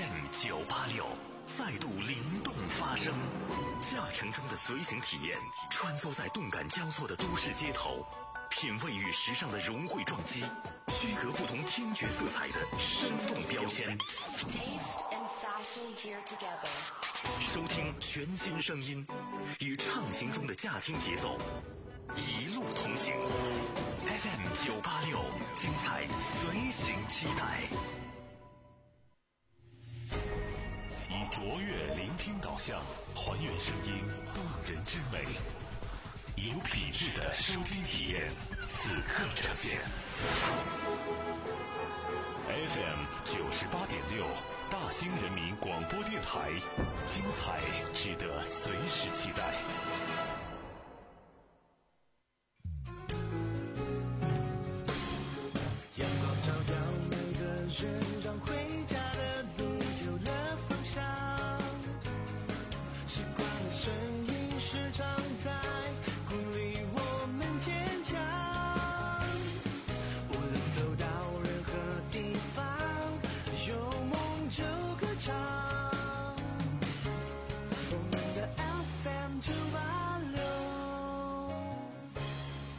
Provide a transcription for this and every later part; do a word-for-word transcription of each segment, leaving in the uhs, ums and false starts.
F M 九八六再度灵动发声，驾乘中的随行体验，穿梭在动感交错的都市街头，品味与时尚的融汇撞击，区隔不同听觉色彩的生动标签。收听全新声音，与畅行中的驾听节奏，一路同行。F M 九八六，精彩随行期待。以卓越聆听导向，还原声音动人之美，有品质的收听体验，此刻呈现。F M 九十八点六，大兴人民广播电台，精彩值得随时期待。 阳光照耀每个人，让回家的路有了方向。习惯的声音时常在鼓励我们坚强。无论走到任何地方，有梦就歌唱。我们的 F M 九八六。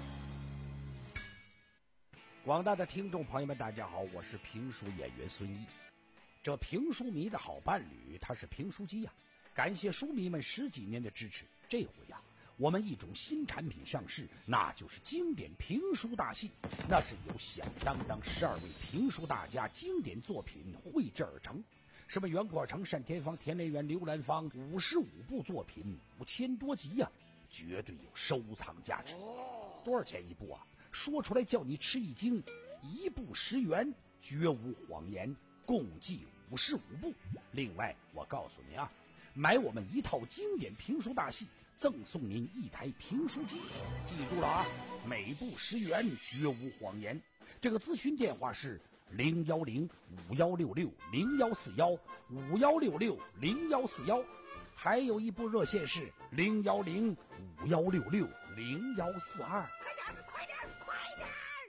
广大的听众朋友们，大家好，我是评书演员孙一。这评书迷的好伴侣，他是评书机呀、啊。感谢书迷们十几年的支持，这回呀、啊，我们一种新产品上市，那就是经典评书大戏。那是由响当当十二位评书大家经典作品绘制而成，什么袁阔成、单田芳、田连元、刘兰芳，五十五部作品，五千多集呀、啊，绝对有收藏价值。多少钱一部啊？说出来叫你吃一惊，一部十元，绝无谎言，共计五十五部。另外，我告诉你啊，买我们一套经典评书大戏，赠送您一台评书机。记住了啊，每部十元，绝无谎言。这个咨询电话是零幺零五幺六六零幺四幺五幺六六零幺四幺，还有一部热线是零幺零五幺六六零幺四二。快点，快点！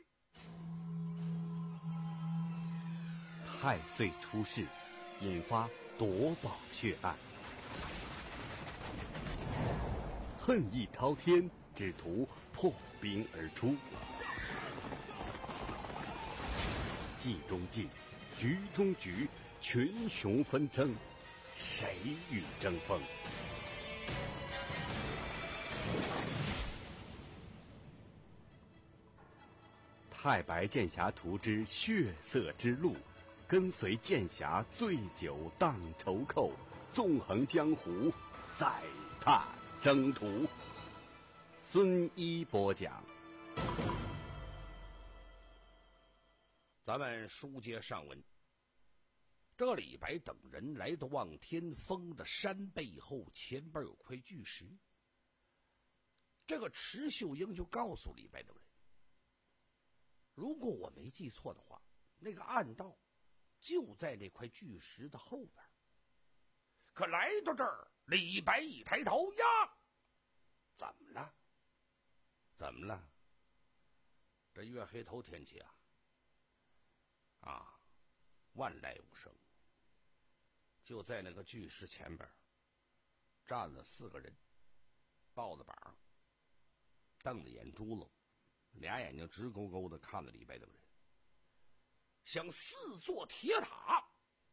太岁出世，引发夺宝血案。恨意滔天，只图破冰而出。计中计，局中局，群雄纷争，谁与争锋？太白剑侠图之血色之路，跟随剑侠醉酒荡愁寇，纵横江湖，再踏征途。孙一播讲。 咱们书接上文，这李白等人来到望天峰的山背后，前边有块巨石。这个池秀英就告诉李白等人，如果我没记错的话，那个暗道就在那块巨石的后边。可来到这儿，李白一抬头呀，怎么了？怎么了？这月黑头天气啊，啊，万籁无声。就在那个巨石前边，站了四个人，抱着膀，瞪着眼珠子，俩眼睛直勾勾的看着李白等人，像四座铁塔。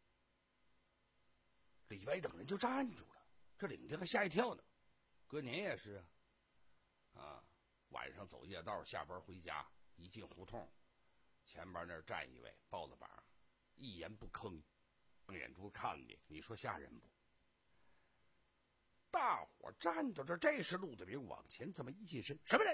李白等人就站住了，这领着还吓一跳呢。隔年也是啊，啊，晚上走夜道，下班回家，一进胡同，前边那儿站一位，抱着膀，一言不吭，瞪眼珠看你，你说吓人不？大伙站到这，这时陆德明往前这么一近身，什么人？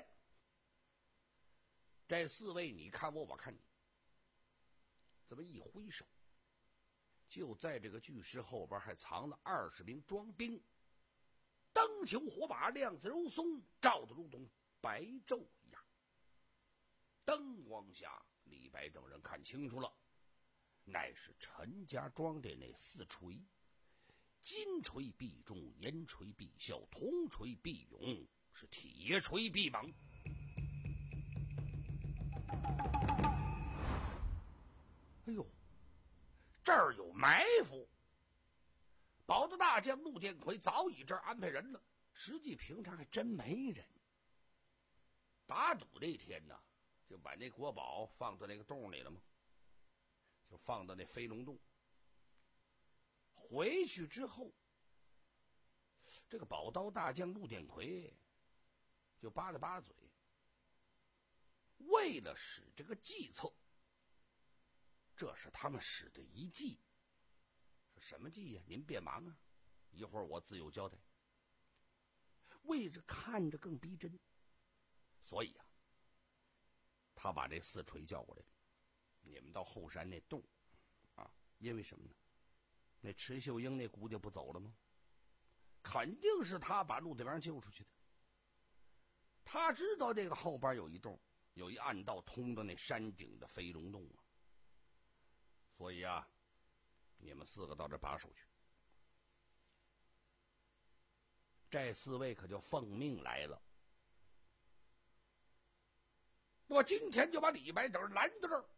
这四位你看我，我看你，这么一挥手，就在这个巨石后边还藏了二十名装兵，灯球火把，亮子如松，照得如同白昼一样。灯光下，李白等人看清楚了，乃是陈家庄的那四锤，金锤必中，银锤必效，铜锤必勇，是铁锤必猛。哎呦，这儿有埋伏， 保的大将陆殿魁早已这儿安排人了，实际平常还真没人。打赌那天呢，就把那国宝放在那个洞里了吗？就放到那飞龙洞。回去之后，这个宝刀大将陆殿魁就扒了扒嘴，为了使这个计策，这是他们使的一计。是什么计呀？您别忙啊，一会儿我自有交代。为着看着更逼真，所以啊，他把这四锤叫过来了，你们到后山那洞啊，因为什么呢？那池秀英那姑家不走了吗？肯定是他把陆德王救出去的。他知道这个后边有一洞，有一暗道通到那山顶的飞龙洞啊。所以啊，你们四个到这把守去。这四位可就奉命来了。我今天就把李白等人拦在这儿。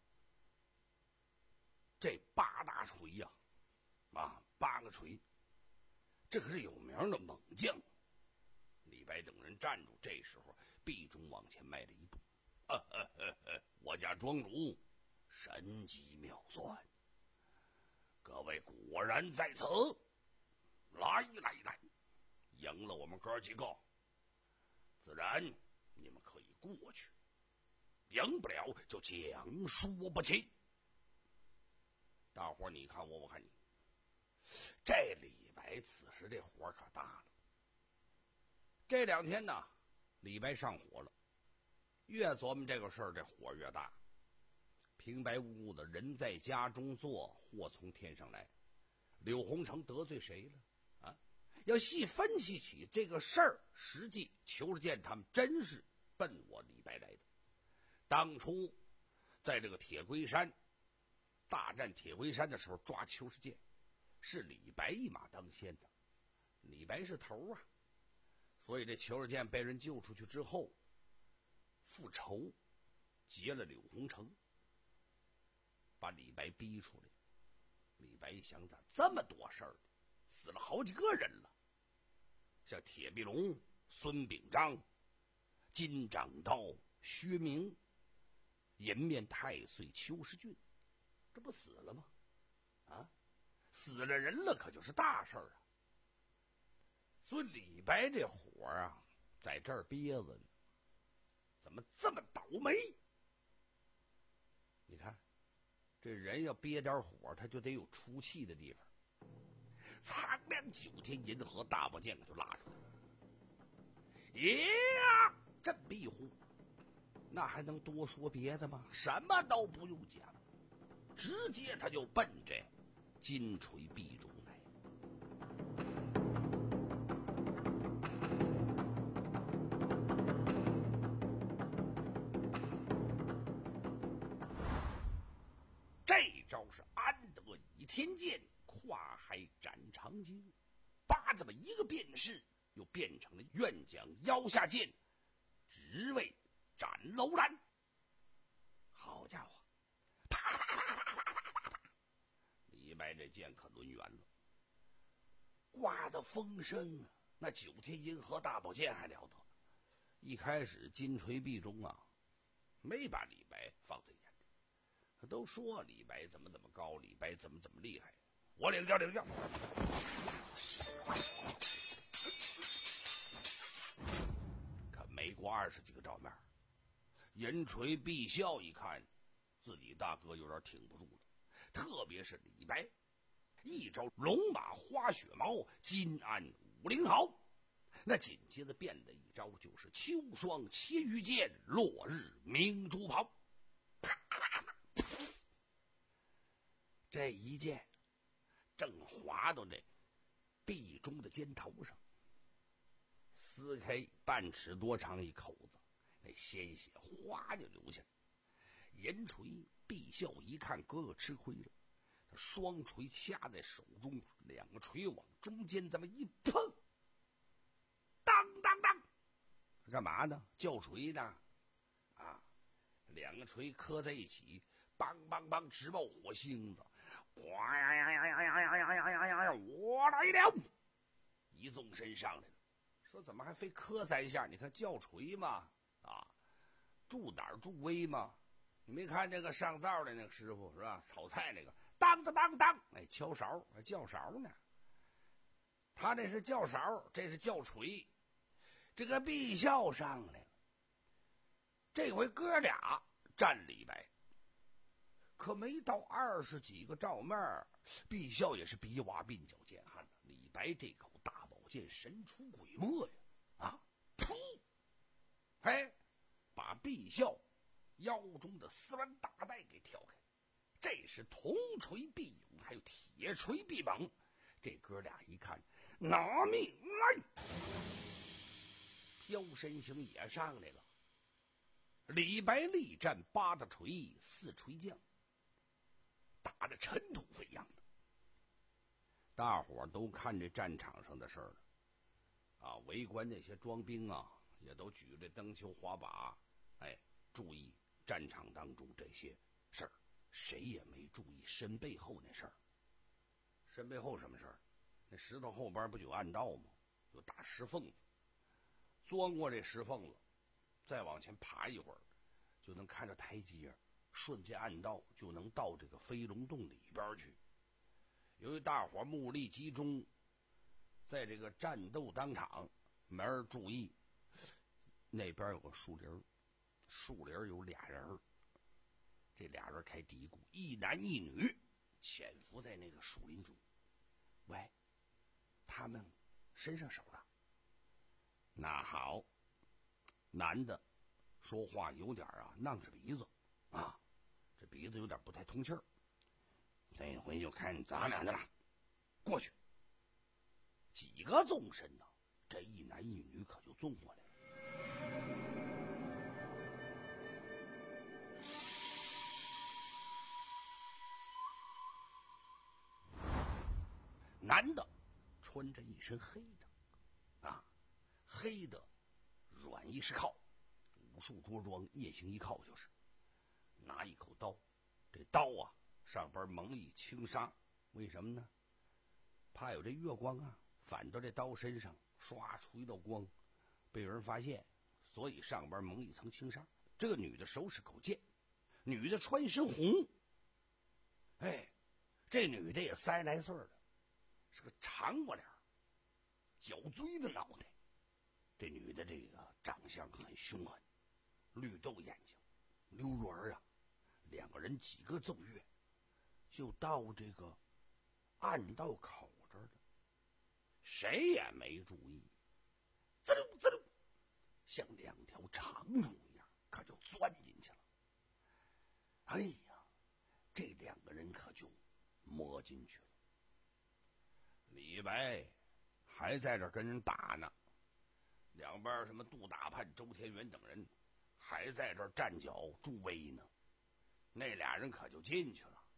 这八大锤呀、啊，啊，八个锤，这可是有名的猛将。李白等人站住，这时候毕忠往前迈了一步。呵呵呵呵，我家庄主神机妙算，各位果然在此，来来来，赢了我们哥几个，自然你们可以过去，赢不了就讲说不起。大伙儿你看我，我看你，这李白此时这火可大了。这两天呢，李白上火了，越琢磨这个事儿，这火越大。平白无故的人在家中坐，祸从天上来。柳洪城得罪谁了啊？要细分析起这个事儿，实际裘世健他们真是奔我李白来的。当初在这个铁龟山大战铁龟山的时候，抓裘世健是李白一马当先的，李白是头啊。所以这裘世健被人救出去之后，复仇劫了柳洪城，把李白逼出来。李白一想，咋这么多事儿，死了好几个人了，像铁壁龙、孙秉章、金掌刀、薛明、颜面太岁邱世俊，这不死了吗？啊，死了人了，可就是大事儿啊。所以李白这火啊，在这儿憋着呢，怎么这么倒霉？你看，这人要憋点火，他就得有出气的地方。苍凉九天银河大宝剑可就拉出来了，呀，这逼呼，那还能多说别的吗？什么都不用讲，直接他就奔这金锤壁中来。这招是安得倚天剑，跨海斩长鲸，八这么一个变势，又变成了愿将腰下剑，只为斩楼兰。好家伙，啪啪啪啪啪啪啪啪！李白这剑可抡圆了，刮的风声啊，那九天银河大宝剑还了得。一开始金锤壁中啊，没把李白放在眼里，都说李白怎么怎么高，李白怎么怎么厉害，我领教领教。可没过二十几个照面，银锤毕笑一看自己大哥有点挺不住了，特别是李白一招龙马花雪毛，金鞍五灵毫，那紧接着变的一招就是秋霜切玉剑，落日明珠袍。这一剑正划到这壁中的肩头上，撕开半尺多长一口子，那鲜血哗就流下来。银锤毕笑一看哥哥吃亏了，他双锤掐在手中，两个锤往中间这么一碰，当当当，干嘛呢？叫锤呢？啊，两个锤磕在一起，梆梆梆直冒火星子， 哇呀呀呀呀呀呀呀呀呀呀呀！我来了！一纵身上来了，说怎么还非磕三下？你看叫锤嘛，啊，助胆助威嘛。你没看那个上灶的那个师傅是吧？炒菜那个，当当当当，哎，敲勺还叫勺呢。他这是叫勺，这是叫锤。这个毕孝上来了，这回哥俩战李白。可没到二十几个照面，毕孝也是鼻挖鬓角见汗了。李白这口大宝剑神出鬼没呀！啊，噗！哎，把毕孝腰中的丝环大带给挑开。这是铜锤必勇，还有铁锤必猛。这哥俩一看，拿命来！飘身行也上来了。李白力战八大锤，四锤将，打得尘土飞扬的。大伙儿都看这战场上的事儿了，啊，围观那些装兵啊，也都举着灯球花把，哎，注意战场当中这些事儿，谁也没注意身背后那事儿。身背后什么事儿？那石头后边不就有暗道吗？有大石缝子，钻过这石缝子，再往前爬一会儿，就能看着台阶，顺着暗道就能到这个飞龙洞里边去。由于大伙目力集中，在这个战斗当场，没人注意，那边有个树林，树林有俩人，这俩人开嘀咕，一男一女潜伏在那个树林中。喂，他们身上手了。那好，男的说话有点啊囔着鼻子啊，这鼻子有点不太通气儿。这回就看咱俩的了，过去。几个纵身呢，这一男一女可就纵过来了。男的穿着一身黑的，啊，黑的软衣是靠，武术着装，夜行一靠，就是拿一口刀，这刀啊上边蒙一轻纱，为什么呢？怕有这月光啊反到这刀身上，唰出一道光，被人发现，所以上边蒙一层轻纱。这个女的手使口剑，女的穿一身红，哎，这女的也三十来岁了，是个长瓜脸，角锥的脑袋。这女的这个长相很凶狠，绿豆眼睛，溜圆啊。两个人几个奏乐，就到这个暗道口这儿了，谁也没注意，滋溜滋溜，像两条长虫一样，可就钻进去了。哎呀，这两个人可就摸进去了。李白还在这跟人打呢，两边什么杜大叛、周天元等人还在这站脚助威呢。那俩人可就进去了。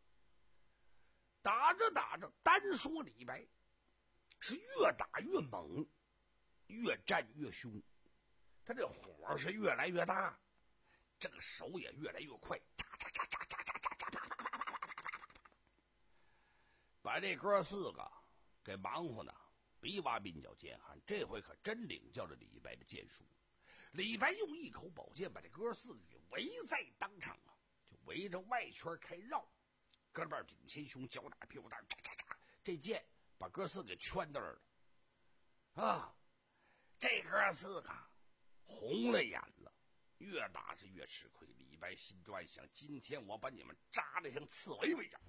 打着打着，单说李白是越打越猛，越战越凶，他这火是越来越大，这个手也越来越快，把这哥四个给忙活呢，鼻挖鬓角见汗。这回可真领教了李白的剑术。李白用一口宝剑把这哥四个给围在当场啊，就围着外圈开绕，哥们顶前胸，脚打屁股蛋，嚓嚓嚓，这剑把哥四个给圈到这儿了啊！这哥四个红了眼了，越打是越吃亏。李白心中暗想：今天我把你们扎得像刺猬一样。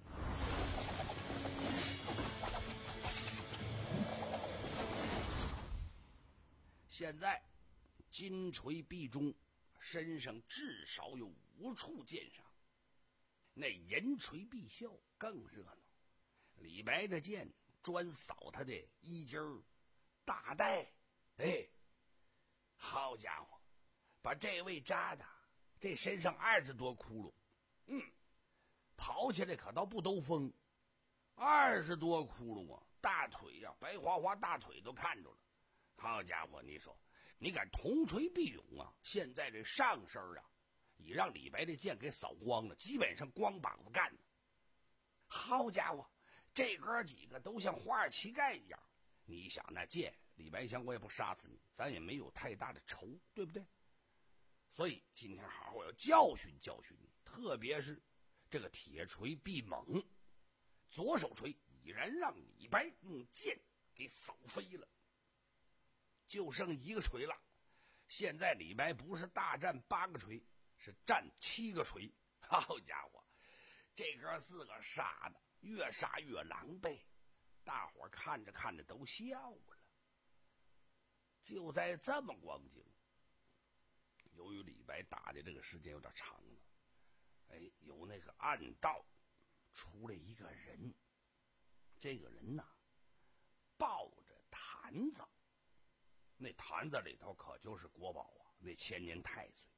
现在金锤臂中，身上至少有五处剑伤。那银锤臂鞘更热闹，李白的剑专扫他的衣襟儿、大带，哎，好家伙，把这位扎的这身上二十多窟窿，嗯，跑起来可倒不兜风，二十多窟窿啊，大腿呀、啊，白花花大腿都看着了。好家伙，你说你敢铜锤臂勇啊？现在这上身啊，已让李白的剑给扫光了，基本上光膀子干的。好好家伙，这哥几个都像花儿乞丐一样。你想那剑，李白想我也不杀死你，咱也没有太大的仇，对不对？所以今天好好要教训教训你，特别是这个铁锤必猛，左手锤已然让李白用剑给扫飞了，就剩一个锤了。现在李白不是大战八个锤，是战七个锤。好家伙，这哥四个杀的越杀越狼狈，大伙儿看着看着都笑了。就在这么光景，由于李白打的这个时间有点长了，哎，有那个暗道出来一个人，这个人呐抱着坛子，那坛子里头可就是国宝啊，那千年太岁，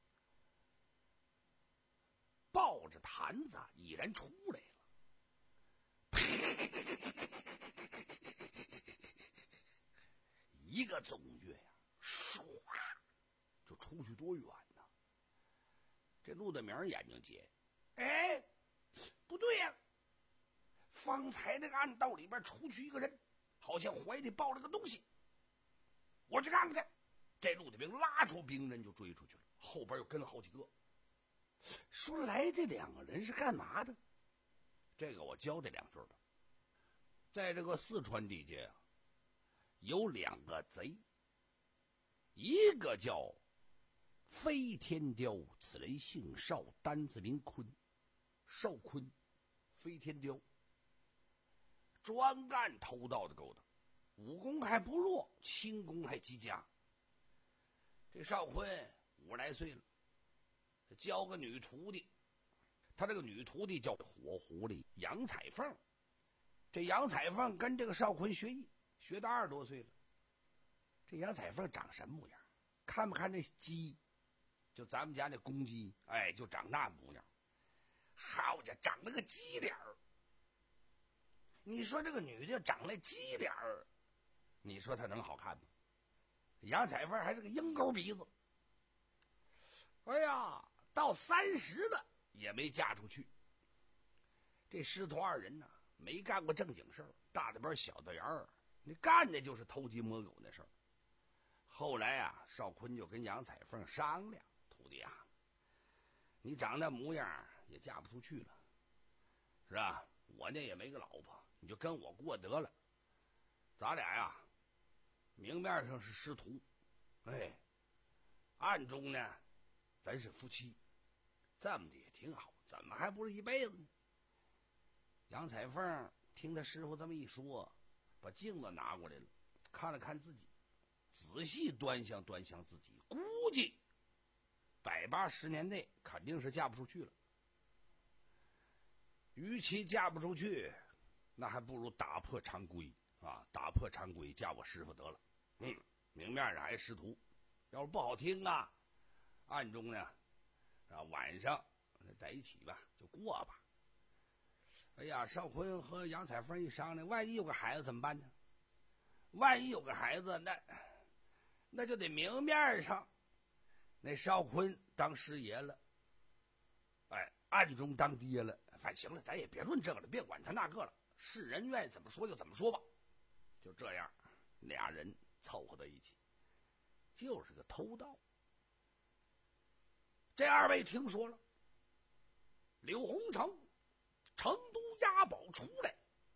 抱着坛子已然出来了，一个纵跃呀，唰就出去多远呢？这陆大明眼睛结，哎，不对呀、啊！方才那个暗道里边出去一个人，好像怀里抱了个东西。我去看看去。这陆大明拉出兵刃就追出去了，后边又跟了好几个。说来这两个人是干嘛的？这个我教这两句吧。在这个四川地界啊，有两个贼，一个叫飞天雕，此人姓邵，单字名坤，邵坤，飞天雕，专干偷盗的勾当，武功还不弱，轻功还极佳。这邵坤五十来岁了，他教个女徒弟，他这个女徒弟叫火狐狸杨彩凤。这杨彩凤跟这个邵坤学艺，学到二十多岁了。这杨彩凤长什么模样？看不看那鸡？就咱们家那公鸡，哎，就长那模样。好家伙，长了个鸡脸儿。你说这个女的长了鸡脸儿，你说她能好看吗？杨彩凤还是个鹰钩鼻子。哎呀，到三十了也没嫁出去。这师徒二人呢，没干过正经事儿，大的边小的眼儿，你干的就是偷鸡摸狗那事儿。后来啊，邵坤就跟杨彩凤商量，徒弟啊，你长那模样也嫁不出去了，是吧？我呢也没个老婆，你就跟我过得了。咱俩呀，明面上是师徒，哎，暗中呢，咱是夫妻，这么的也挺好，怎么还不是一辈子呢？杨彩凤听他师傅这么一说，把镜子拿过来了，看了看自己，仔细端详端详自己，估计百八十年内肯定是嫁不出去了。与其嫁不出去，那还不如打破常规啊！打破常规，嫁我师傅得了。嗯，明面上还师徒，要是不好听啊，暗中呢，啊晚上在一起吧，就过吧。哎呀，邵坤和杨彩凤一商量，万一有个孩子怎么办呢？万一有个孩子，那那就得明面上，那邵坤当师爷了，哎，暗中当爹了。反正行了，咱也别论这个了，别管他那个了，是人愿意怎么说就怎么说吧。就这样，俩人凑合到一起，就是个偷盗。这二位听说了，柳洪城成都押宝出来，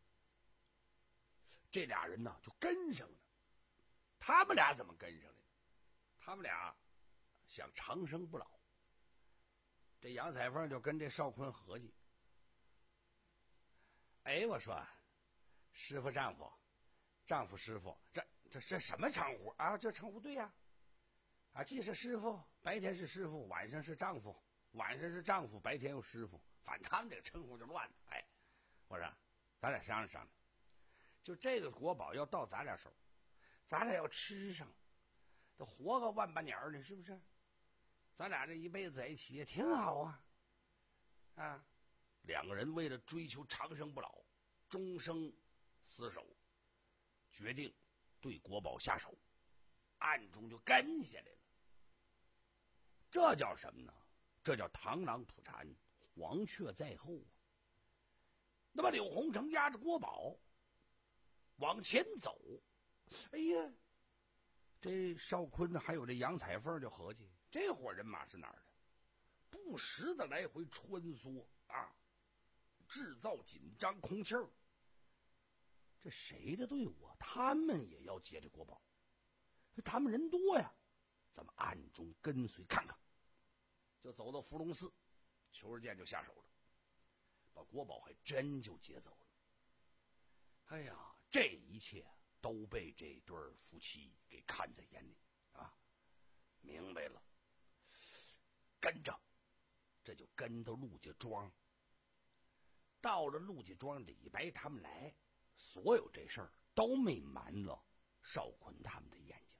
这俩人呢就跟上了。他们俩怎么跟上来的？他们俩想长生不老。这杨彩凤就跟这邵坤合计，哎，我说师傅丈夫丈夫师傅，这这这什么称呼啊？这称呼对呀、啊，啊，既是师傅，白天是师傅，晚上是丈夫，晚上是丈夫，白天又师傅，反正他们这个称呼就乱了。哎，我说咱俩商量商量，就这个国宝要到咱俩手，咱俩要吃上，得活个万把年呢，是不是？咱俩这一辈子在一起也挺好啊，啊！两个人为了追求长生不老，终生厮守，决定对国宝下手，暗中就跟下来了。这叫什么呢？这叫螳螂捕蝉，黄雀在后啊！ 那么柳洪成押着国宝往前走，哎呀，这邵坤还有这杨彩凤就合计，这伙人马是哪儿的？不时的来回穿梭啊，制造紧张空气儿。这谁的队伍啊？他们也要接这国宝，他们人多呀，咱们暗中跟随看看。就走到伏龙寺，裘日剑就下手了，把国宝还真就接走了。哎呀，这一切都被这对夫妻给看在眼里啊，明白了，跟着，这就跟到陆家庄。到了陆家庄，李白他们来，所有这事儿都没瞒了邵坤他们的眼睛。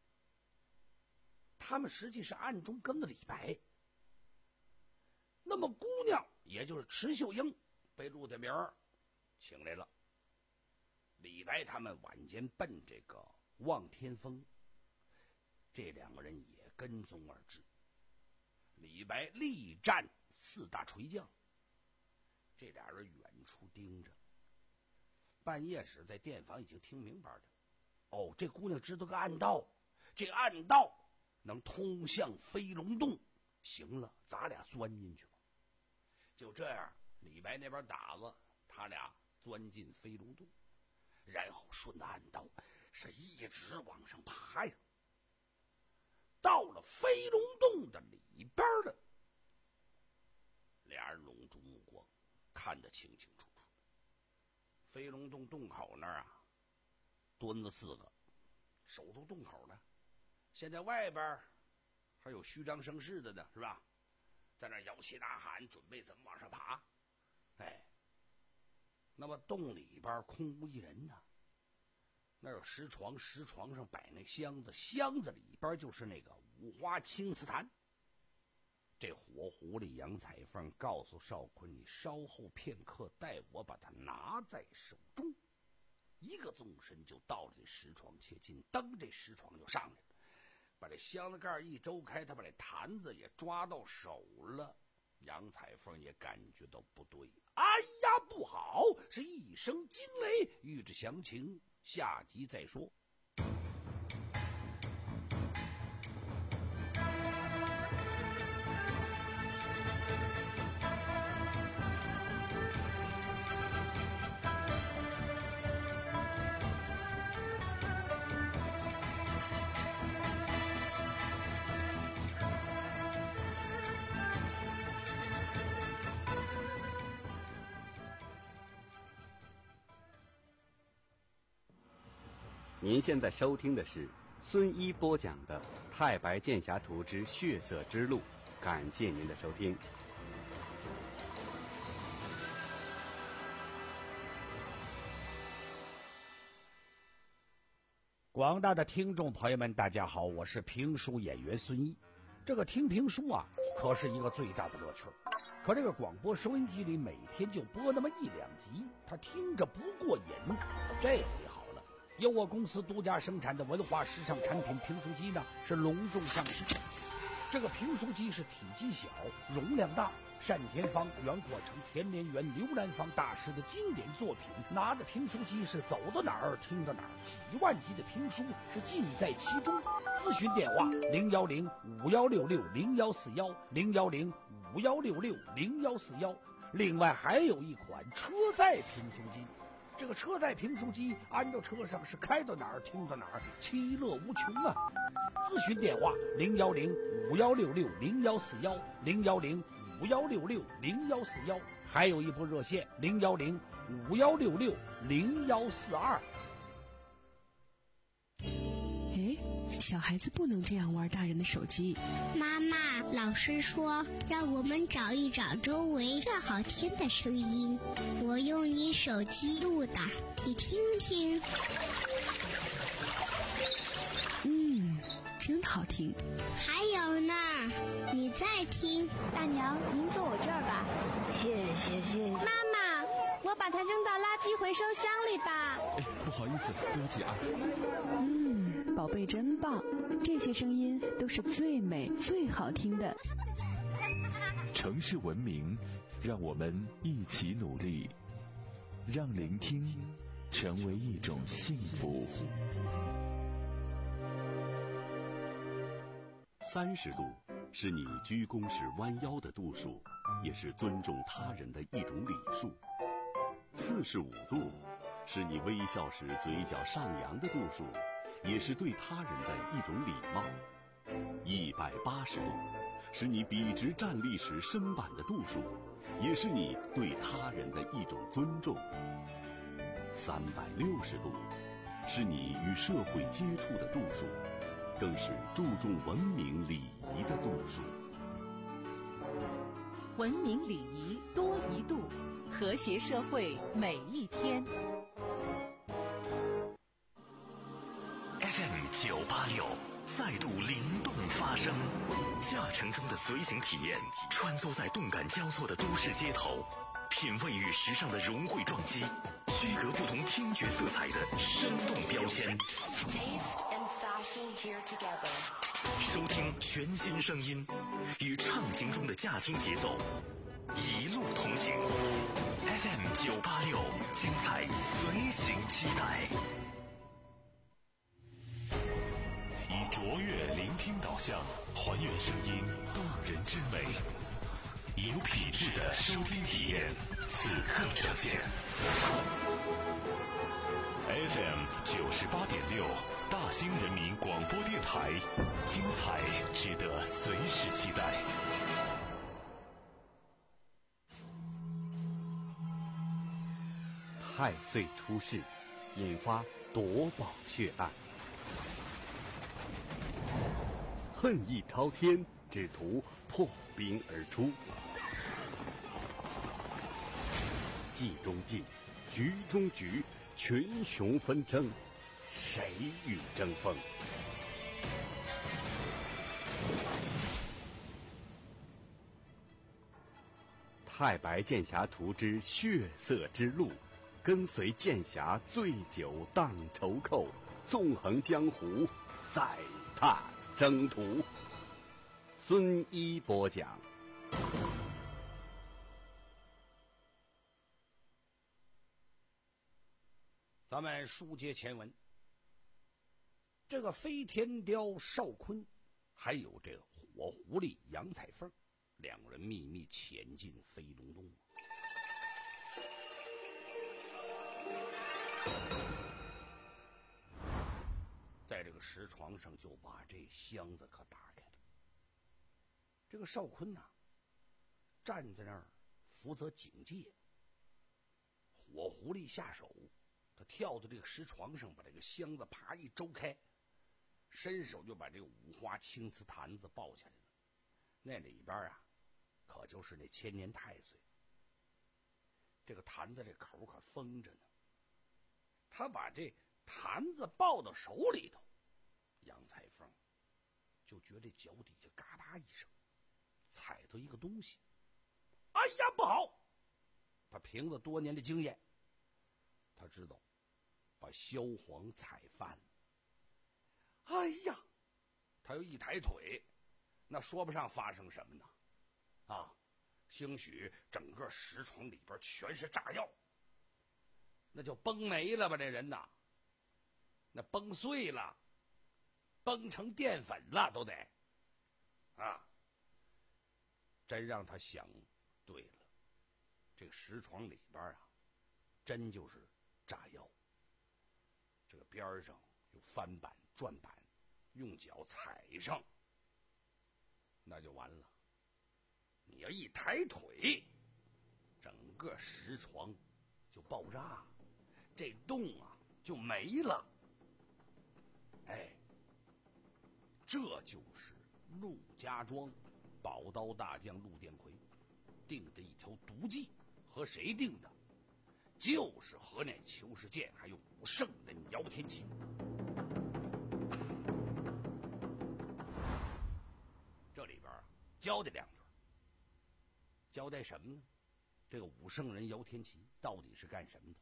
他们实际是暗中跟了李白。那么姑娘，也就是池秀英，被陆大明请来了。李白他们晚间奔这个望天峰，这两个人也跟踪而至。李白力战四大锤将，这俩人远处盯着。半夜时在店房已经听明白的，哦，这姑娘知道个暗道，这暗道能通向飞龙洞。行了，咱俩钻进去吧。就这样，李白那边打了，他俩钻进飞龙洞，然后顺暗道是一直往上爬呀。到了飞龙洞的里边了，俩人拢住目光，看得清清楚楚。飞龙洞洞口那儿啊，蹲了四个，守住洞口的。现在外边还有虚张声势的呢，是吧？在那摇旗呐喊，准备怎么往上爬。哎，那么洞里边空无一人呢，那有石床，石床上摆那箱子，箱子里边就是那个五花青瓷坛。这火狐狸杨彩凤告诉邵坤，你稍后片刻，待我把它拿在手中。一个纵身就到了这石床切近，蹬这石床就上来了，把这箱子盖一周开，他把这坛子也抓到手了。杨彩凤也感觉到不对，哎呀，不好！是一声惊雷。欲知详情，下集再说。 您现在收听的是孙一播讲的《太白剑侠图之血色之路》，感谢您的收听。 广大的听众朋友们，大家好，我是评书演员孙一。这个听评书啊，可是一个最大的乐趣。可这个广播收音机里每天就播那么一两集，他听着不过瘾。这回好了，由我公司独家生产的文化时尚产品评书机呢，是隆重上市。这个评书机是体积小，容量大，单田芳、袁国成、田连元、刘兰芳大师的经典作品。拿着评书机是走到哪儿听到哪儿，几万集的评书是尽在其中。咨询电话零幺零五幺六六零幺四幺零幺零五幺六六零幺四幺。另外还有一款车载评书机。这个车载评书机安到车上是开到哪儿听到哪儿，其乐无穷啊！咨询电话零幺零五幺六六零幺四幺零幺零五幺六六零幺四幺，还有一部热线零幺零五幺六六零幺四二。 哎，小孩子不能这样玩大人的手机。 妈妈，老师说让我们找一找周围最好听的声音，我用你手机录的，你听听。 嗯，真好听。 还有呢，你再听。 大娘，您坐我这儿吧。 谢谢谢谢。 妈妈，我把它扔到垃圾回收箱里吧。 哎，不好意思，对不起啊。 嗯，宝贝真棒，这些声音都是最美最好听的。 城市文明，让我们一起努力。 让聆听成为一种幸福。 三十度是你鞠躬时弯腰的度数，也是尊重他人的一种礼数。四十五度是你微笑时嘴角上扬的度数，也是对他人的一种礼貌。一百八十度是你笔直站立时身板的度数，也是你对他人的一种尊重。三百六十度是你与社会接触的度数，更是注重文明礼仪的度数。 文明礼仪多一度，和谐社会每一天。 F M 九八六再度灵动发声，驾乘中的随行体验，穿梭在动感交错的都市街头，品味与时尚的融汇撞击，区隔不同听觉色彩的生动标签。收听全新声音，与畅行中的驾听节奏，一路同行。F M 九八六，精彩随行期待。以卓越聆听导向，还原声音动人之美，以有品质的收听体验，此刻呈现。F M 九十八点六，大兴人民广播电台，精彩值得随时期待。 太岁出世，引发夺宝血案。恨意滔天，只图破冰而出。计中计，局中局，群雄纷争，谁与争锋？太白剑侠图之血色之路，跟随剑侠醉酒荡愁寇，纵横江湖，再踏征途。孙一播讲。 咱们书接前文，这个飞天雕邵坤，还有这个火狐狸杨彩凤，两人秘密潜进飞龙洞。在这个石床上就把这箱子可打开了。这个邵坤呐、啊，站在那儿负责警戒。火狐狸下手，他跳到这个石床上，把这个箱子啪一周开，伸手就把这个五花青瓷坛子抱起来了。那里边啊，可就是那千年太岁。这个坛子这口可封着呢。他把这坛子抱到手里头，杨彩凤就觉得脚底下嘎巴一声，踩到一个东西。哎呀，不好！他凭着多年的经验，他知道把萧煌踩翻了。哎呀，他又一抬腿，那说不上发生什么呢？啊，兴许整个石床里边全是炸药，那就崩没了吧，这人呐，那崩碎了，崩成淀粉了都得啊！真让他想对了，这个石床里边啊，真就是炸药。这个边上有翻板转板，用脚踩上，那就完了。你要一抬腿，整个石床就爆炸，这洞啊就没了。哎，这就是陆家庄宝刀大将陆殿魁定的一条毒计。和谁定的？就是和那裘世健还有武圣人姚天齐。这里边啊交代两句，交代什么呢？这个武圣人姚天齐到底是干什么的？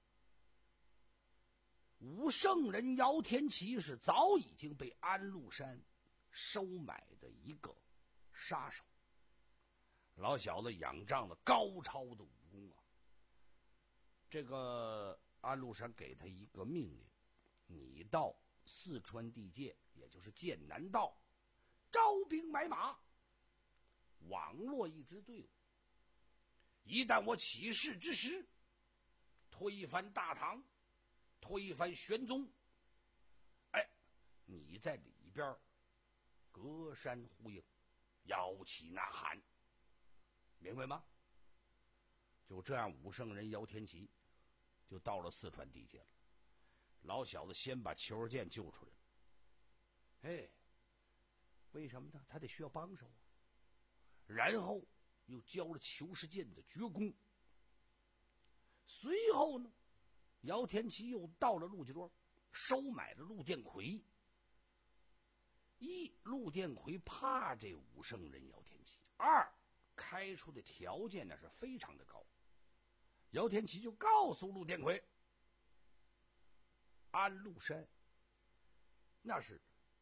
武圣人姚天齐是早已经被安禄山收买的一个杀手，老小子仰仗了高超的武功啊， 这个安禄山给他一个命令，你到四川地界，也就是剑南道，招兵买马，网络一支队伍。一旦我起事之时，推翻大唐，推翻玄宗，哎，你在里边隔山呼应，摇旗呐喊，明白吗？就这样，武圣人姚天齐就到了四川地界了。老小子先把裘世剑救出来了。哎，为什么呢？他得需要帮手啊。然后又教了裘世剑的绝功。随后呢，姚天齐又到了陆家庄，收买了陆殿魁。一，陆殿魁怕这武圣人姚天齐；二，开出的条件呢是非常的高。姚天齐就告诉陆殿魁，安禄山那是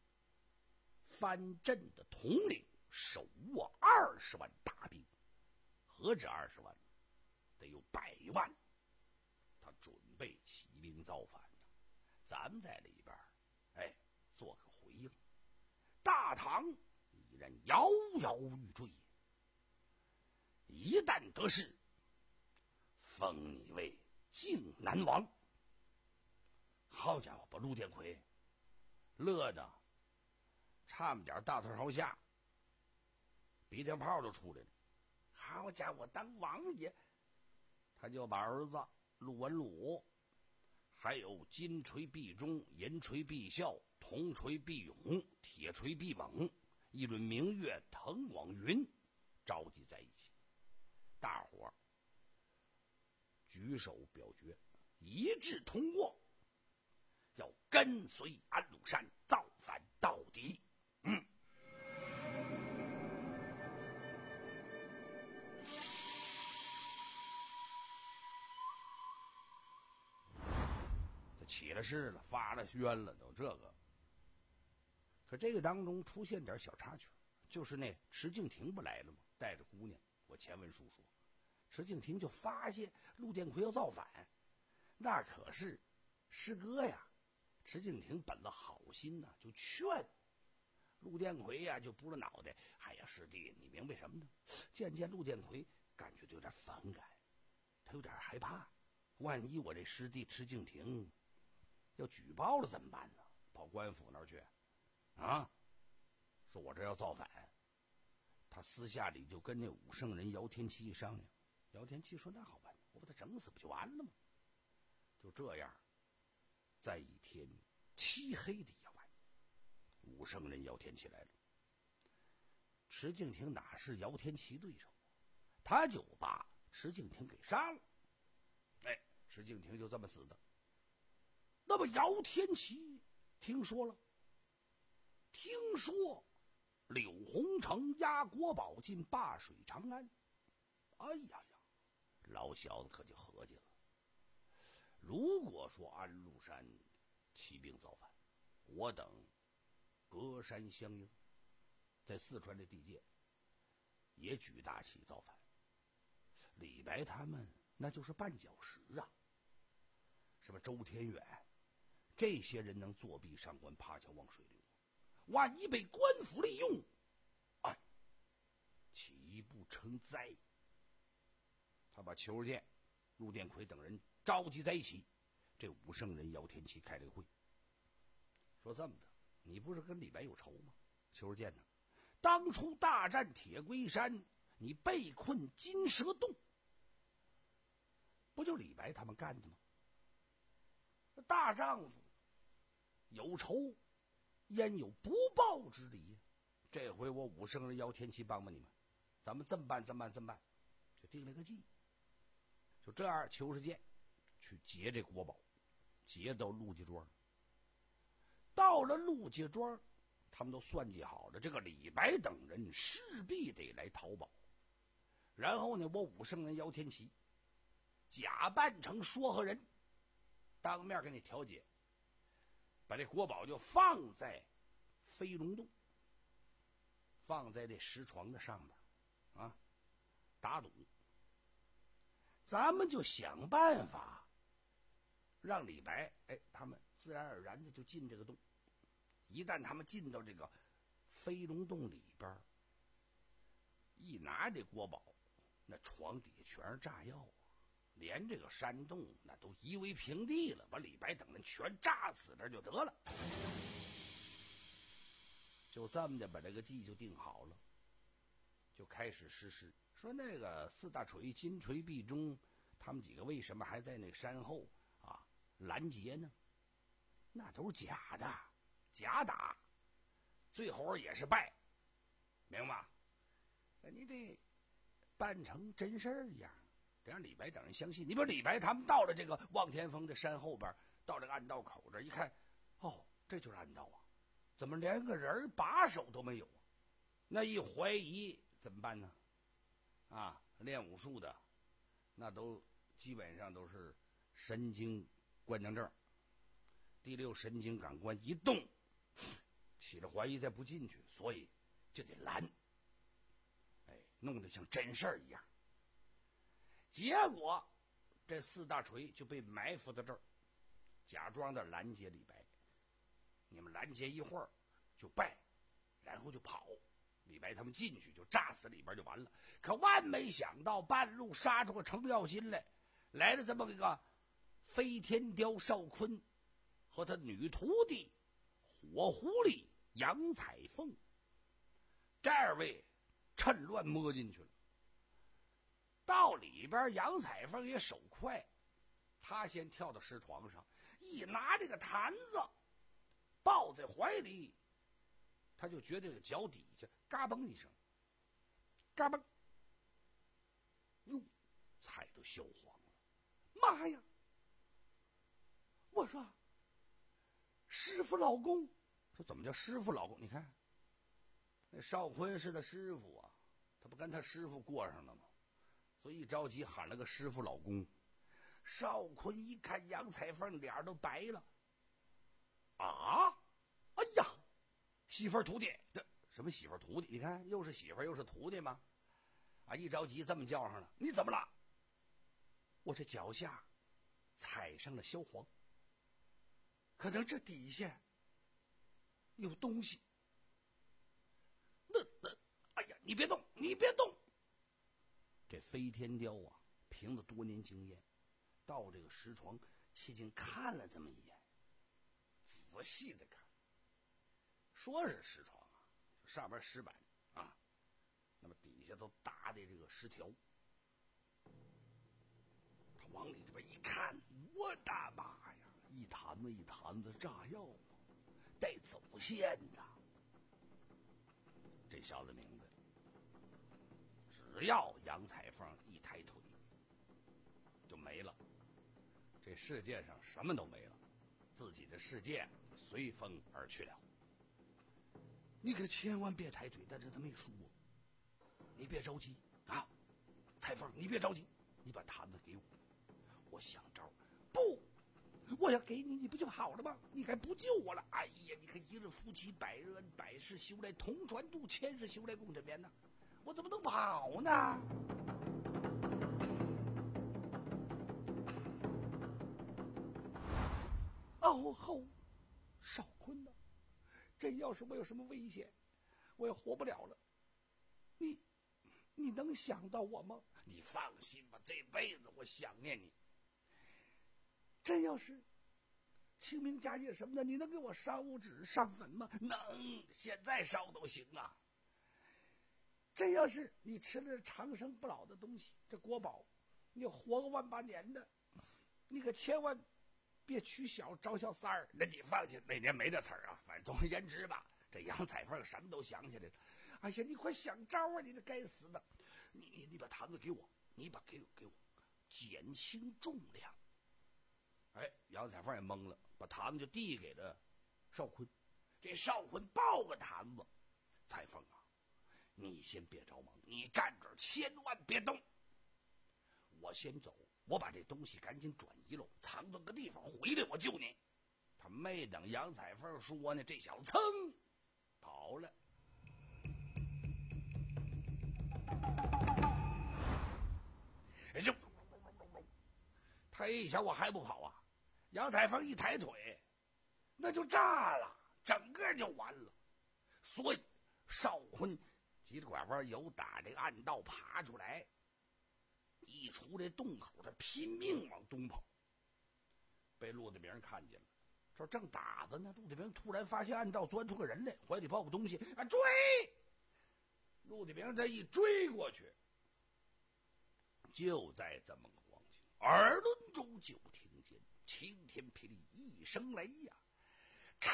藩镇的统领，手握二十万大兵，何止二十万，得有百万。他准备起兵造反呢，咱们在里边，哎，做个回应。大唐已然摇摇欲坠，一旦得势，封你为靖南王。好家伙，把陆殿魁乐的差不点大头朝下，鼻涕泡都出来了。好家伙，当王爷，他就把儿子陆文鲁，还有金锤必忠、银锤必孝、铜锤必勇、铁锤必猛，一轮明月腾广云，召集在一起，大伙儿举手表决，一致通过，要跟随安禄山造反到底。嗯，这起了事了，发了宣了，都这个。可这个当中出现点小插曲，就是那池敬亭不来了吗？带着姑娘，我前文书说，池敬亭就发现陆殿魁要造反，那可是师哥呀。池敬亭本了好心呐、啊，就劝陆殿魁呀，就拨了脑袋，哎呀，师弟，你明白什么呢？渐渐陆殿魁感觉有点反感，他有点害怕，万一我这师弟池敬亭要举报了怎么办呢？跑官府那儿去啊，说我这要造反。他私下里就跟那武圣人姚天齐一商量，姚天齐说那好办，我把他整死不就完了吗？就这样，在一天漆黑的夜晚，武圣人姚天齐来了。池敬亭哪是姚天齐对手，他就把池敬亭给杀了。哎，池敬亭就这么死的。那么姚天齐听说了，听说柳洪城押国宝进灞水长安，哎呀呀，老小子可就合计了，如果说安禄山起兵造反，我等隔山相应，在四川的地界也举大旗造反，李白他们那就是绊脚石啊。什么周天远这些人能作弊上官，爬桥往水流，万一被官府利用，哎，岂不成灾？他把裘世剑、陆殿魁等人召集在一起，这武圣人姚天齐开了个会，说这么的，你不是跟李白有仇吗？裘世剑呢？当初大战铁龟山，你被困金蛇洞，不就李白他们干的吗？大丈夫有仇，焉有不报之理？这回我武圣人姚天齐帮帮你们，咱们这么办，这么办，这么办，就定了个计。就这样，裘世剑去劫这国宝，劫到陆家庄。到了陆家庄，他们都算计好了，这个李白等人势必得来讨宝。然后呢，我武圣人姚天齐假扮成说和人，当面跟你调解，把这国宝就放在飞龙洞，放在这石床的上面啊，打赌。咱们就想办法让李白哎他们自然而然的就进这个洞。一旦他们进到这个飞龙洞里边，一拿这国宝，那床底下全是炸药啊，连这个山洞那都夷为平地了，把李白等人全炸死这就得了。就这么的把这个计就定好了，就开始实施。说那个四大锤、金锤、毕中，他们几个为什么还在那山后啊拦截呢？那都是假的，假打，最后也是败，明白？那你得办成真事儿一样，得让李白等人相信。你比如李白他们到了这个望天峰的山后边，到这个暗道口这一看，哦，这就是暗道啊，怎么连个人把手都没有啊？那一怀疑怎么办呢？啊，练武术的那都基本上都是神经官能症，第六神经感官一动，起了怀疑再不进去，所以就得拦，哎，弄得像真事儿一样。结果这四大锤就被埋伏在这儿，假装的拦截李白。你们拦截一会儿就败，然后就跑。李白他们进去就炸死里边就完了。可万没想到，半路杀出个程咬金来，来了这么一个飞天雕邵坤和他女徒弟火狐狸杨彩凤。这二位趁乱摸进去了。到里边，杨彩凤也手快，他先跳到石床上，一拿这个坛子抱在怀里，他就觉得这个脚底下嘎嘣一声，嘎嘣，哟，菜都焦黄了。妈呀！我说，师傅老公，说怎么叫师傅老公？你看，那邵坤是他师傅啊，他不跟他师傅过上了吗？所以一着急喊了个师傅老公。邵坤一看杨彩凤脸都白了，啊，哎呀，媳妇儿徒弟，这什么媳妇儿徒弟？你看又是媳妇儿又是徒弟吗？啊，一着急这么叫上了，你怎么了？我这脚下踩上了萧黄，可能这底下有东西。那那，哎呀，你别动，你别动！这飞天雕啊，凭着多年经验，到这个石床迄今看了这么一眼，仔细的看，说是石床啊，上面石板啊，那么底下都搭的这个石条。他往里这边一看，我的妈呀，一坛子一坛子炸药，带走线的。这小子明白，只要杨彩凤一抬腿就没了，这世界上什么都没了，自己的世界随风而去了。你可千万别抬腿，但是他没说，你别着急啊，彩凤，你别着急，你把坛子给我，我想招。不，我要给你，你不就好了吗？你还不救我了？哎呀，你看一日夫妻百日恩，百事修来同船渡，千事修来共枕眠呢，我怎么能跑呢？哦吼，少坤呐，真要是我有什么危险，我也活不了了，你你能想到我吗？你放心吧，这辈子我想念你。真要是清明佳节什么的，你能给我烧纸上坟吗？能，现在烧都行啊。真要是你吃了长生不老的东西，这国宝，你活个万八年的，你可千万别娶小找小三儿。那你放心，那年没这词儿啊。反正总而言之吧，这杨彩凤什么都想起来了。哎呀，你快想招啊！你这该死的，你你你把坛子给我，你把给我给我，减轻重量。哎，杨彩凤也懵了，把坛子就递给了邵坤。这邵坤抱个坛子，彩凤啊，你先别着忙，你站这儿千万别动。我先走，我把这东西赶紧转移喽，藏这个地方，回来我救你。他没等杨彩凤说呢，这小子噌跑了。哎，就他一想我还不跑啊， 杨彩凤一抬腿，那就炸了，整个就完了。所以邵坤急着拐弯由打这个暗道爬出来，一出这洞口，他拼命往东跑，被陆大明看见了。这正打着呢，陆大明突然发现暗道钻出个人来，怀里抱个东西啊，追！陆大明这一追过去，就在这么个光景，耳轮中就听见晴天霹雳一声雷呀、啊，咔！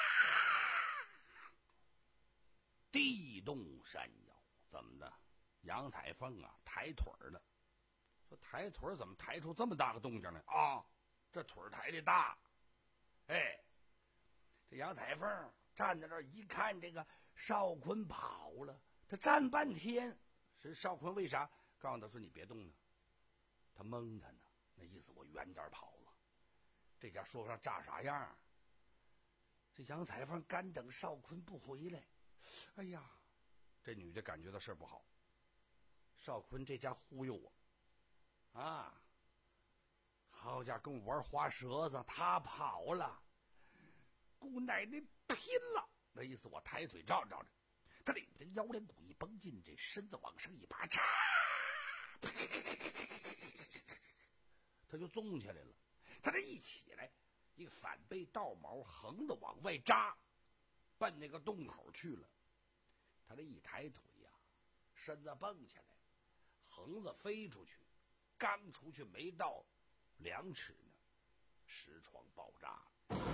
地动山摇，怎么的？杨彩凤啊，抬腿了。说抬腿怎么抬出这么大个动静来啊？这腿抬的大。哎，这杨彩凤站在那儿一看，这个邵坤跑了，他站半天。是邵坤为啥告诉他说你别动呢？他蒙他呢，那意思我远点跑了。这家说不上炸啥样。这杨彩凤干等邵坤不回来。哎呀，这女的感觉到事儿不好。邵坤这家忽悠我啊，好家伙，跟我玩花舌子，他跑了，姑奶奶拼了！那意思我抬腿照照着，他得这腰连骨一绷紧，这身子往上一拔，嚓，他就纵起来了。他这一起来，一个反背倒毛横的往外扎，奔那个洞口去了。他这一抬腿呀、啊，身子蹦起来，横子飞出去，刚出去没到两尺呢，石床爆炸了。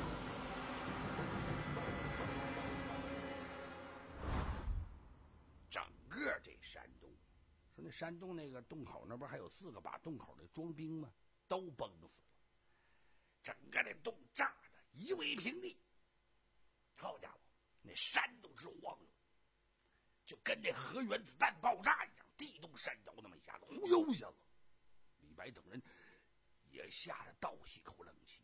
整个这山洞，说那山洞那个洞口那不还有四个把洞口的装兵吗？都崩死了，整个那洞炸的夷为平地。好家伙，那山都直晃悠，就跟那核原子弹爆炸一样，地动山摇，那么一下子忽悠一下子，李白等人也吓得倒吸口冷气。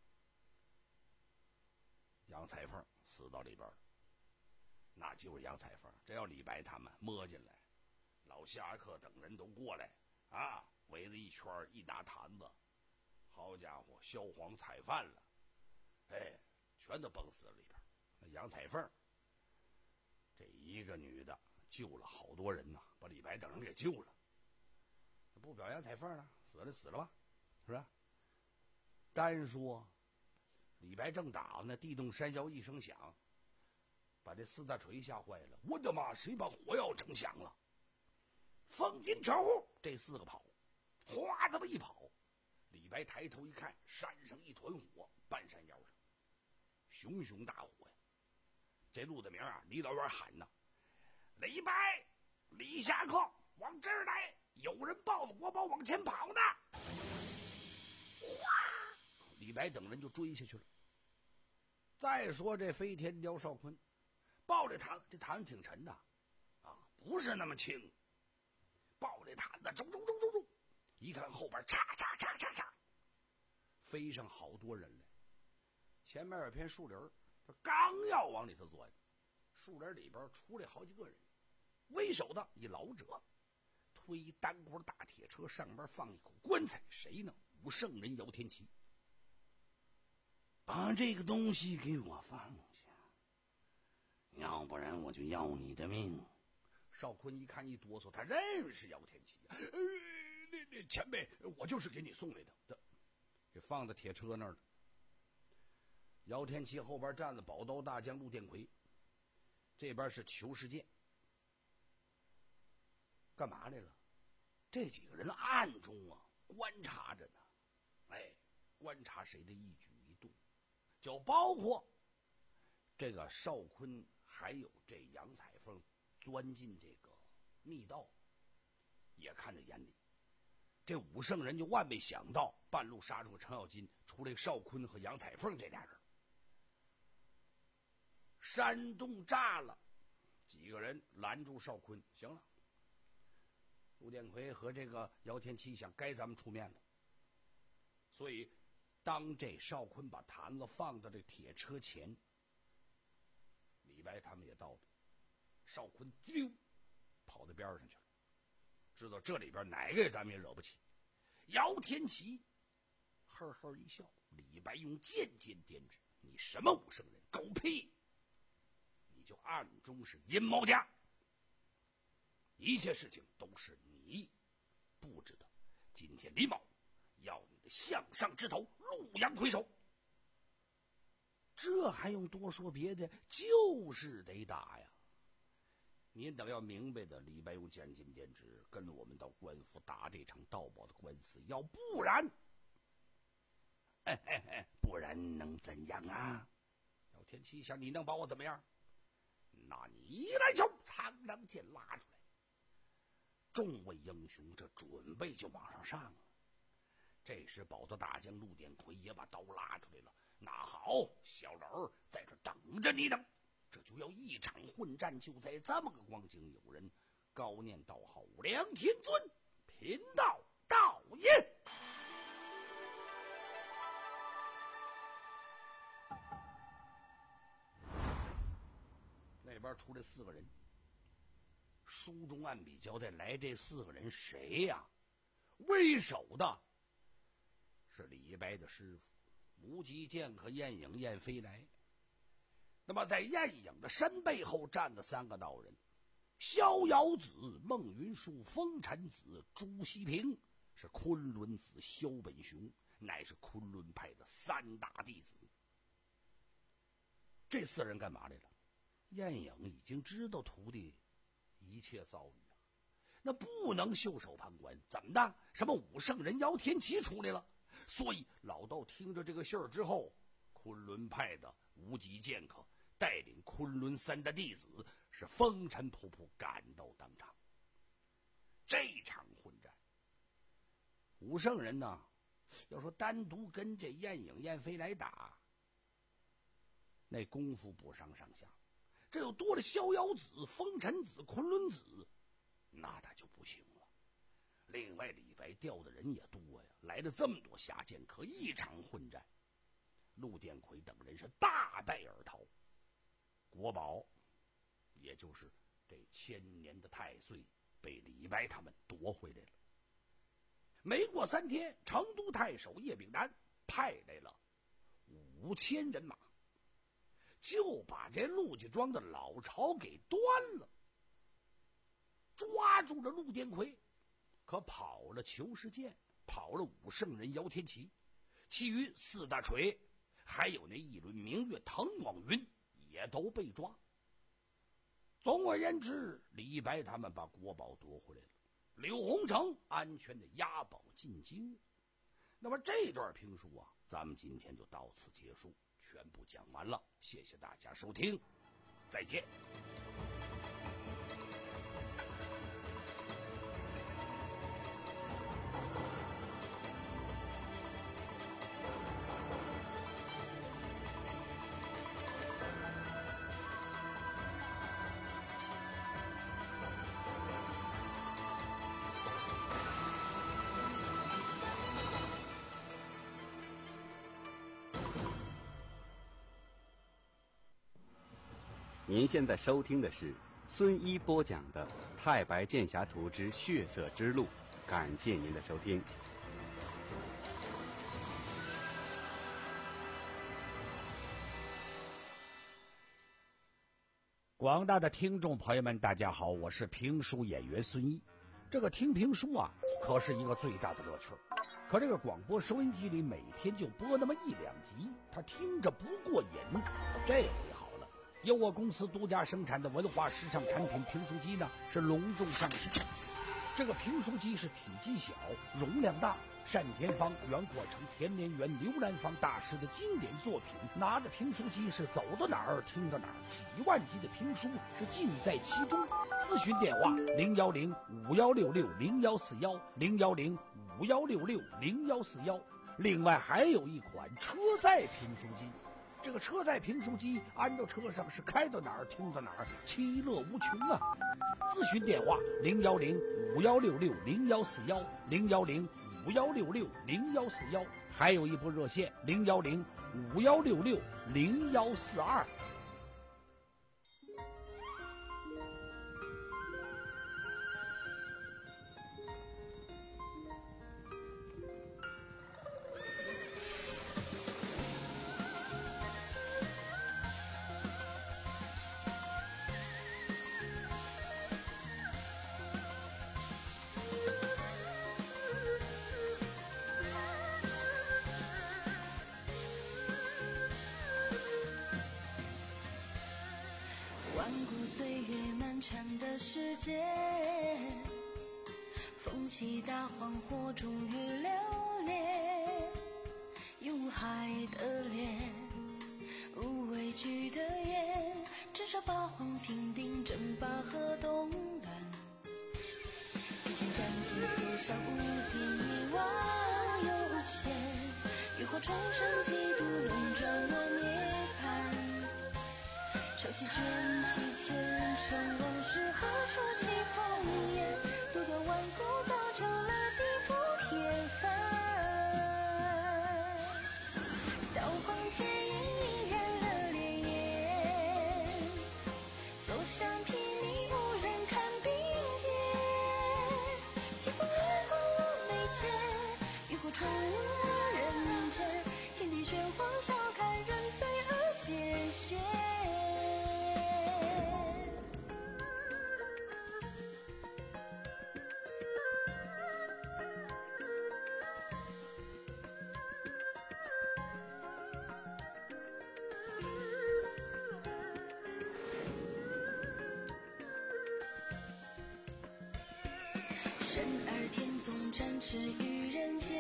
杨彩凤死到里边了，那就是杨彩凤。这要李白他们摸进来，老侠客等人都过来啊，围着一圈一打坛子，好家伙，萧煌菜饭了，哎，全都崩死了里边。那杨彩凤这一个女的救了好多人呐，把李白等人给救了。不表杨彩凤了，死了死了吧，是吧？单说李白正打呢，地动山摇一声响，把这四大锤吓坏了。我的妈，谁把火药整响了？风金全户这四个跑，哗这么一跑，李白抬头一看，山上一团火，半山腰上熊熊大火呀！这陆大明啊，离老远喊呐：“李白、李侠客，往这儿来！有人抱着国宝往前跑呢！”哗，李白等人就追下去了。再说这飞天雕邵坤，抱这坛，这坛挺沉的啊，不是那么轻。抱这坛子，中中中中中，一看后边，嚓嚓嚓嚓嚓，飞上好多人来。前面有片树林，他刚要往里头钻，树林里边出来好几个人，为首的一老者推一单锅大铁车，上边放一口棺材，谁呢？武圣人姚天齐。把这个东西给我放下，要不然我就要你的命。邵坤一看一哆嗦，他认识姚天齐、啊，呃，那那前辈，我就是给你送来的，这给放在铁车那儿了。姚天齐后边站了宝刀大将陆殿魁，这边是裘世健。干嘛来了？这几个人暗中啊观察着呢，哎，观察谁的一举一动，就包括这个邵坤，还有这杨彩凤钻进这个密道，也看在眼里。这武圣人就万没想到，半路杀出程咬金，出来邵坤和杨彩凤这俩人。山洞炸了，几个人拦住邵坤，行了。陆殿魁和这个姚天齐想，该咱们出面了。所以，当这邵坤把坛子放到这铁车前，李白他们也到了。邵坤溜跑到边上去了，知道这里边哪个咱们也惹不起。姚天齐呵呵一笑。李白用渐渐点指：“你什么武圣人？狗屁！你就暗中是阴谋家，一切事情都是你布置的。今天李某要你的项上之头，陆阳魁首。”这还用多说别的？就是得打呀！您等要明白的，李白用渐渐点指，跟我们到官府打这场盗宝的官司，要不然，哎哎哎，不然能怎样啊？姚天齐想，你能把我怎么样？那你一来球，苍狼剑拉出来，众位英雄这准备就往上上了。这时宝刀大将陆典魁也把刀拉出来了。那好，小老在这等着你等，这就要一场混战。就在这么个光景，有人高念道号：“梁天尊，贫道道也。”那边出来四个人，书中按笔交代，来这四个人谁呀？为首的是李白的师傅无极剑客晏影晏飞来。那么在晏影的身背后站的三个道人：逍遥子、孟云舒、风尘子朱熹平，是昆仑子萧本雄，乃是昆仑派的三大弟子。这四人干嘛来了？晏影已经知道徒弟一切遭遇啊，那不能袖手旁观。怎么的？什么武圣人姚天齐出来了？所以老道听着这个信儿之后，昆仑派的无极剑客带领昆仑三的弟子是风尘仆仆赶到当场。这场混战，武圣人呢，要说单独跟这晏影晏飞来打，那功夫不上上下。这又多了逍遥子、风尘子、昆仑子，那他就不行了。另外李白调的人也多呀，来了这么多侠剑客，一场混战，陆典魁等人是大败而逃。国宝，也就是这千年的太岁，被李白他们夺回来了。没过三天，成都太守叶秉南派来了五千人马，就把这陆家庄的老巢给端了，抓住了陆典魁，可跑了裘世健，跑了武圣人姚天齐，其余四大锤还有那一轮明月滕广云也都被抓。总而言之，李白他们把国宝夺回来了，柳洪城安全的押宝进京。那么这段评书啊，咱们今天就到此结束，全部讲完了。谢谢大家收听，再见。 您现在收听的是孙一播讲的《太白剑侠图之血色之路》，感谢您的收听。 广大的听众朋友们，大家好，我是评书演员孙一。这个听评书啊，可是一个最大的乐趣。可这个广播收音机里每天就播那么一两集，他听着不过瘾。这回好了，由我公司独家生产的文化时尚产品评书机呢，是隆重上市。这个评书机是体积小，容量大，单田芳、袁阔成、田连元、刘兰芳大师的经典作品，拿着评书机是走到哪儿听到哪儿，几万集的评书是尽在其中。咨询电话零幺零五幺六六零幺四幺零幺零五幺六六零幺四幺。另外还有一款车载评书机，这个车载评书机安到车上是开到哪儿听到哪儿，其乐无穷啊！咨询电话零幺零五幺六六零幺四幺零幺零五幺六六零幺四幺，还有一部热线零幺零五幺六六零幺四二。 缠的世界，风起大荒火终于流连，有海的脸，无畏惧的眼，至少八荒平定争霸和动乱。一剑斩尽所向无敌一往有前，浴火重生几度轮转我涅槃。潮汐卷起千重往事，何处起烽烟？独断万古，造就了地覆天翻。刀光剑影映染了烈焰，所向披靡，无人看并肩。清风掠过我眉间，浴火重入人间。天地玄黄，笑看人罪恶界限。生而天纵展翅于人间，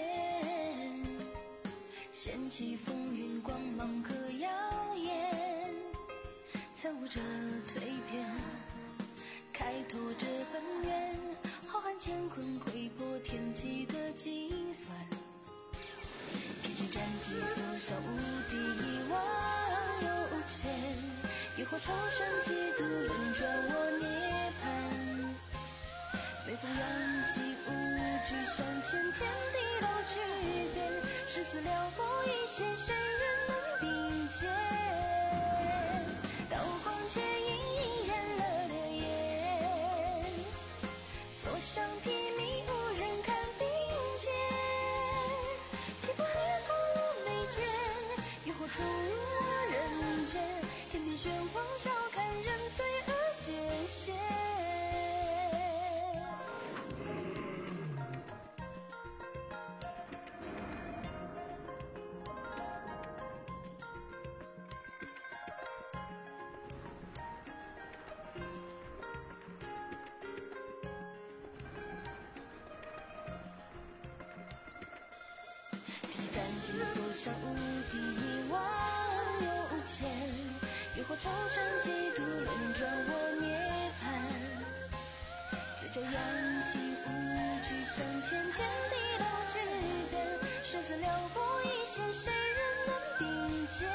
掀起风云光芒和耀眼，参悟着蜕变，开拓着本源，浩瀚乾坤窥破天机的计算。披荆斩棘，所向无敌，一往有前，浴火重生几度轮转我涅槃。微风扬起无惧向前，天地都巨变，生死撩拨一线，谁人能并肩？刀光剑影映染了烈焰，所向披靡，无人看并肩。清风掠过我眉间，浴火重入我人间。天地玄黄，笑看人罪恶界限。斩尽所向无敌，一往有前，浴火重生几度轮转我涅槃。嘴角扬起无惧向前，天地都巨变，生死撩拨一线，谁人能并肩？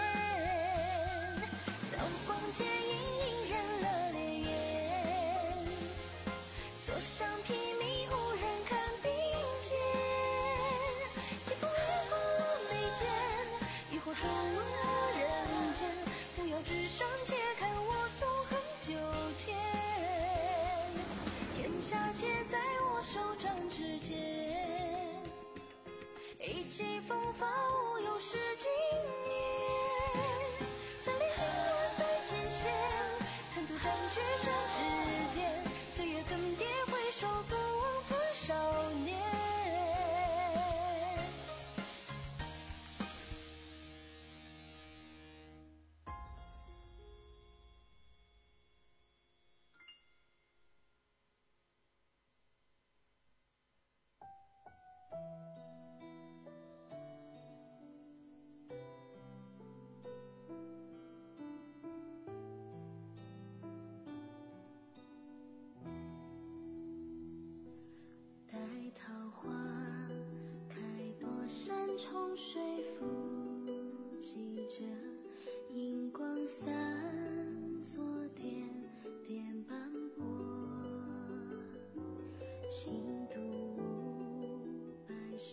刀光剑影映染了烈焰，所向披靡，无人看并肩。清风掠过我眉间，浴火重入我人间。扶摇直上，且看我纵横九天，天下皆在我手掌之间。意气风发，无有是今年。曾历经万般艰险，曾独占绝世之巅。岁月更迭，回首不忘此少年。待桃花开朵，山重水复记着，银光散作点点斑驳。轻度无白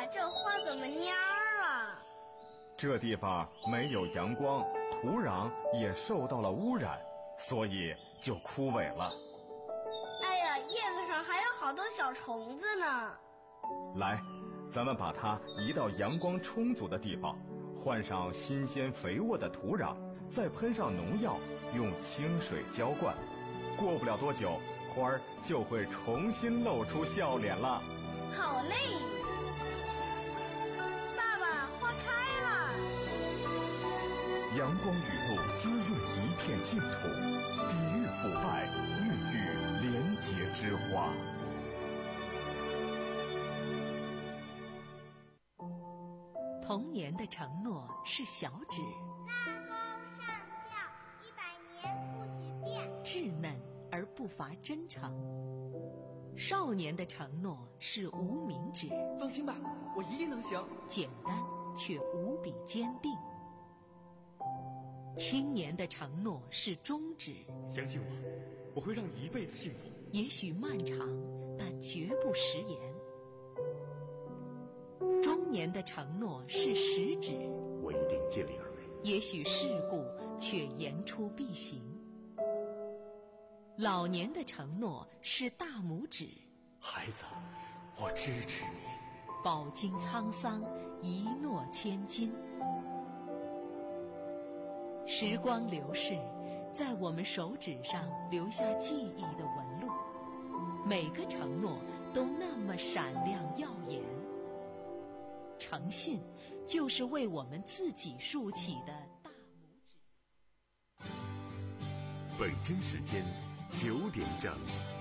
爸，这花怎么蔫儿了？ 这地方没有阳光，土壤也受到了污染，所以就枯萎了。 哎呀，叶子上还有好多小虫子呢。 来，咱们把它移到阳光充足的地方，换上新鲜肥沃的土壤，再喷上农药，用清水浇灌。过不了多久，花儿就会重新露出笑脸了。 好嘞，爸爸，花开了。 阳光雨露滋润一片净土，抵御腐败，孕育廉洁之花。 童年的承诺是小指， 拉钩上吊，一百年不许变。 稚嫩而不乏真诚。少年的承诺是无名指， 放心吧，我一定能行。 简单却无比坚定。青年的承诺是中指， 相信我，我会让你一辈子幸福。 也许漫长，但绝不食言。中年的承诺是食指， 我一定尽力而为。 也许世故，却言出必行。老年的承诺是大拇指， 孩子，我支持你。 饱经沧桑，一诺千金。时光流逝，在我们手指上留下记忆的纹路，每个承诺都那么闪亮耀眼。诚信就是为我们自己竖起的大拇指。 北京时间九点整。